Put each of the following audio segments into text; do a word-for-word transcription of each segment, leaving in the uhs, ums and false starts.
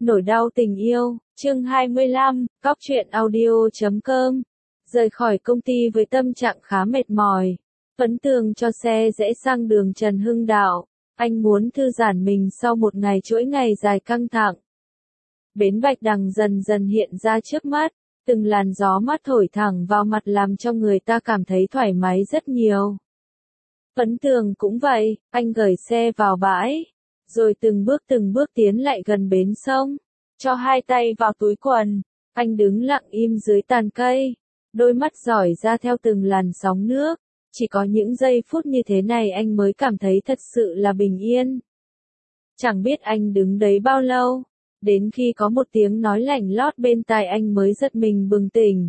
Nỗi đau tình yêu, chương hai mươi lăm, cóc truyện audio chấm com. Rời khỏi công ty với tâm trạng khá mệt mỏi. Phấn Tường cho xe rẽ sang đường Trần Hưng Đạo. Anh muốn thư giãn mình sau một ngày chuỗi ngày dài căng thẳng. Bến Bạch Đằng dần dần hiện ra trước mắt. Từng làn gió mát thổi thẳng vào mặt làm cho người ta cảm thấy thoải mái rất nhiều. Phấn Tường cũng vậy, anh gửi xe vào bãi. Rồi từng bước từng bước tiến lại gần bến sông, cho hai tay vào túi quần, anh đứng lặng im dưới tàn cây, đôi mắt dõi ra theo từng làn sóng nước, chỉ có những giây phút như thế này anh mới cảm thấy thật sự là bình yên. Chẳng biết anh đứng đấy bao lâu, đến khi có một tiếng nói lảnh lót bên tai anh mới giật mình bừng tỉnh.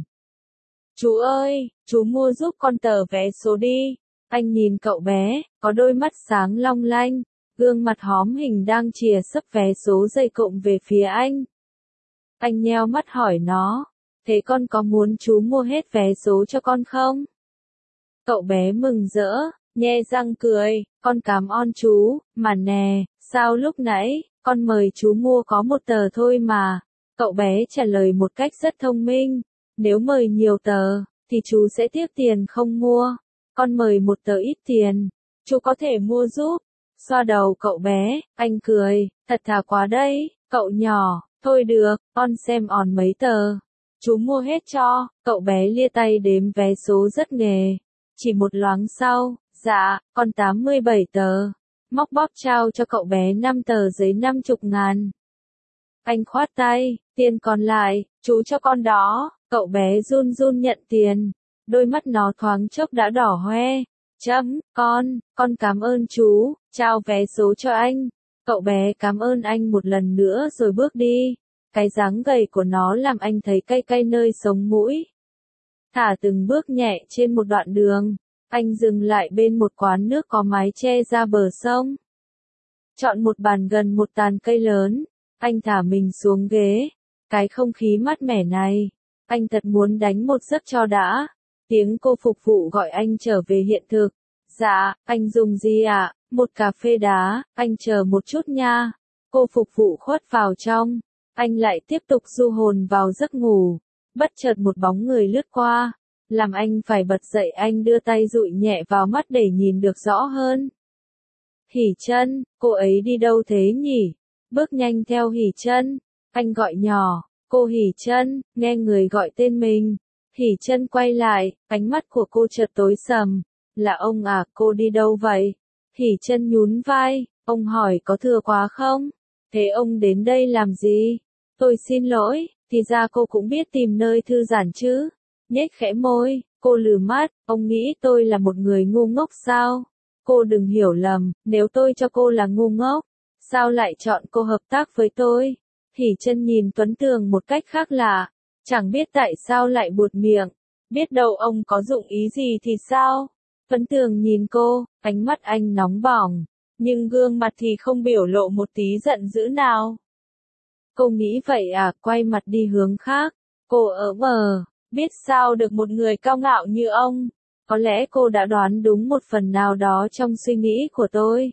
Chú ơi, chú mua giúp con tờ vé số đi. Anh nhìn cậu bé, có đôi mắt sáng long lanh. Gương mặt hóm hình đang chìa sấp vé số dây cộm về phía anh. Anh nheo mắt hỏi nó, thế con có muốn chú mua hết vé số cho con không? Cậu bé mừng rỡ, nhe răng cười, con cảm ơn chú, mà nè, sao lúc nãy, con mời chú mua có một tờ thôi mà. Cậu bé trả lời một cách rất thông minh, nếu mời nhiều tờ, thì chú sẽ tiếc tiền không mua. Con mời một tờ ít tiền, chú có thể mua giúp. Xoa đầu cậu bé, anh cười, thật thà quá đấy, cậu nhỏ, thôi được, con xem on mấy tờ. Chú mua hết cho, cậu bé lia tay đếm vé số rất nghề. Chỉ một loáng sau, dạ, con tám mươi bảy tờ. Móc bóp trao cho cậu bé năm tờ giấy năm chục ngàn. Anh khoát tay, tiền còn lại, chú cho con đó, cậu bé run run nhận tiền. Đôi mắt nó thoáng chốc đã đỏ hoe. Chấm, con, con cảm ơn chú, trao vé số cho anh. Cậu bé cảm ơn anh một lần nữa rồi bước đi. Cái dáng gầy của nó làm anh thấy cay cay nơi sống mũi. Thả từng bước nhẹ trên một đoạn đường, anh dừng lại bên một quán nước có mái che ra bờ sông. Chọn một bàn gần một tàn cây lớn, anh thả mình xuống ghế. Cái không khí mát mẻ này, anh thật muốn đánh một giấc cho đã. Tiếng cô phục vụ gọi anh trở về hiện thực. Dạ, anh dùng gì ạ? À? Một cà phê đá, anh chờ một chút nha. Cô phục vụ khuất vào trong. Anh lại tiếp tục du hồn vào giấc ngủ. Bất chợt một bóng người lướt qua. Làm anh phải bật dậy, anh đưa tay dụi nhẹ vào mắt để nhìn được rõ hơn. Hỉ Chân, cô ấy đi đâu thế nhỉ? Bước nhanh theo Hỉ Chân. Anh gọi nhỏ, cô Hỉ Chân, nghe người gọi tên mình. Hỉ Chân quay lại, ánh mắt của cô chợt tối sầm. Là ông à, cô đi đâu vậy? Hỉ Chân nhún vai, ông hỏi có thừa quá không? Thế ông đến đây làm gì? Tôi xin lỗi, thì ra cô cũng biết tìm nơi thư giãn chứ? Nhếch khẽ môi, cô lừ mắt, ông nghĩ tôi là một người ngu ngốc sao? Cô đừng hiểu lầm, nếu tôi cho cô là ngu ngốc, sao lại chọn cô hợp tác với tôi? Hỉ Chân nhìn Tuấn Tường một cách khác lạ. Chẳng biết tại sao lại buột miệng, biết đâu ông có dụng ý gì thì sao? Tuấn Tường nhìn cô, ánh mắt anh nóng bỏng, nhưng gương mặt thì không biểu lộ một tí giận dữ nào. Cô nghĩ vậy à, quay mặt đi hướng khác, cô ở mờ, biết sao được một người cao ngạo như ông, có lẽ cô đã đoán đúng một phần nào đó trong suy nghĩ của tôi.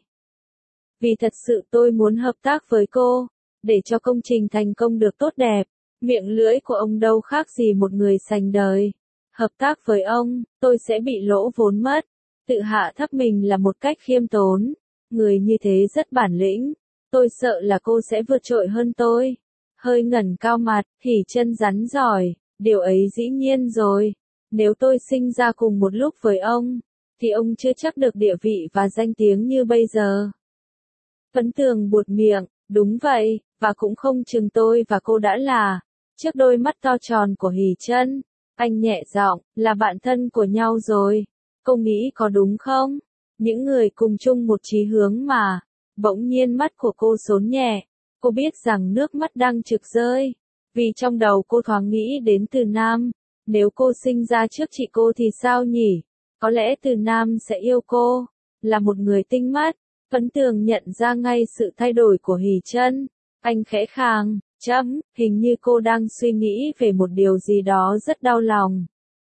Vì thật sự tôi muốn hợp tác với cô, để cho công trình thành công được tốt đẹp. Miệng lưỡi của ông đâu khác gì một người sành đời. Hợp tác với ông, tôi sẽ bị lỗ vốn mất. Tự hạ thấp mình là một cách khiêm tốn. Người như thế rất bản lĩnh. Tôi sợ là cô sẽ vượt trội hơn tôi. Hơi ngẩng cao mặt, Hỉ Chân rắn giỏi. Điều ấy dĩ nhiên rồi. Nếu tôi sinh ra cùng một lúc với ông, thì ông chưa chắc được địa vị và danh tiếng như bây giờ. Phấn Tường buột miệng, đúng vậy, và cũng không chừng tôi và cô đã là. Trước đôi mắt to tròn của Hỉ Chân, anh nhẹ giọng, là bạn thân của nhau rồi. Cô nghĩ có đúng không? Những người cùng chung một chí hướng mà. Bỗng nhiên mắt của cô xốn nhẹ. Cô biết rằng nước mắt đang trực rơi. Vì trong đầu cô thoáng nghĩ đến Từ Nam. Nếu cô sinh ra trước chị cô thì sao nhỉ? Có lẽ Từ Nam sẽ yêu cô. Là một người tinh mắt. Phấn Tường nhận ra ngay sự thay đổi của Hỉ Chân. Anh khẽ khàng. Chấm, hình như cô đang suy nghĩ về một điều gì đó rất đau lòng.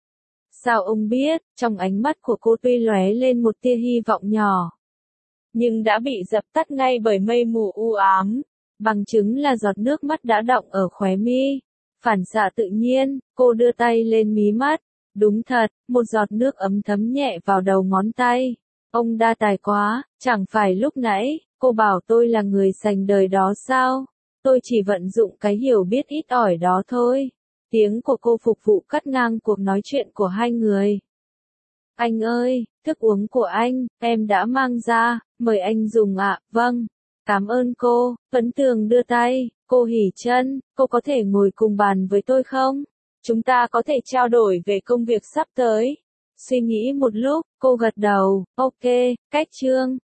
Sao ông biết? Trong ánh mắt của cô tuy lóe lên một tia hy vọng nhỏ, nhưng đã bị dập tắt ngay bởi mây mù u ám. Bằng chứng là giọt nước mắt đã đọng ở khóe mi. Phản xạ tự nhiên, cô đưa tay lên mí mắt. Đúng thật, một giọt nước ấm thấm nhẹ vào đầu ngón tay. Ông đa tài quá, chẳng phải lúc nãy, cô bảo tôi là người sành đời đó sao? Tôi chỉ vận dụng cái hiểu biết ít ỏi đó thôi. Tiếng của cô phục vụ cắt ngang cuộc nói chuyện của hai người. Anh ơi, thức uống của anh, em đã mang ra, mời anh dùng ạ, vâng. Cảm ơn cô, Tuấn Tường đưa tay, cô hỉ chân, cô có thể ngồi cùng bàn với tôi không? Chúng ta có thể trao đổi về công việc sắp tới. Suy nghĩ một lúc, cô gật đầu, ok, cách chương.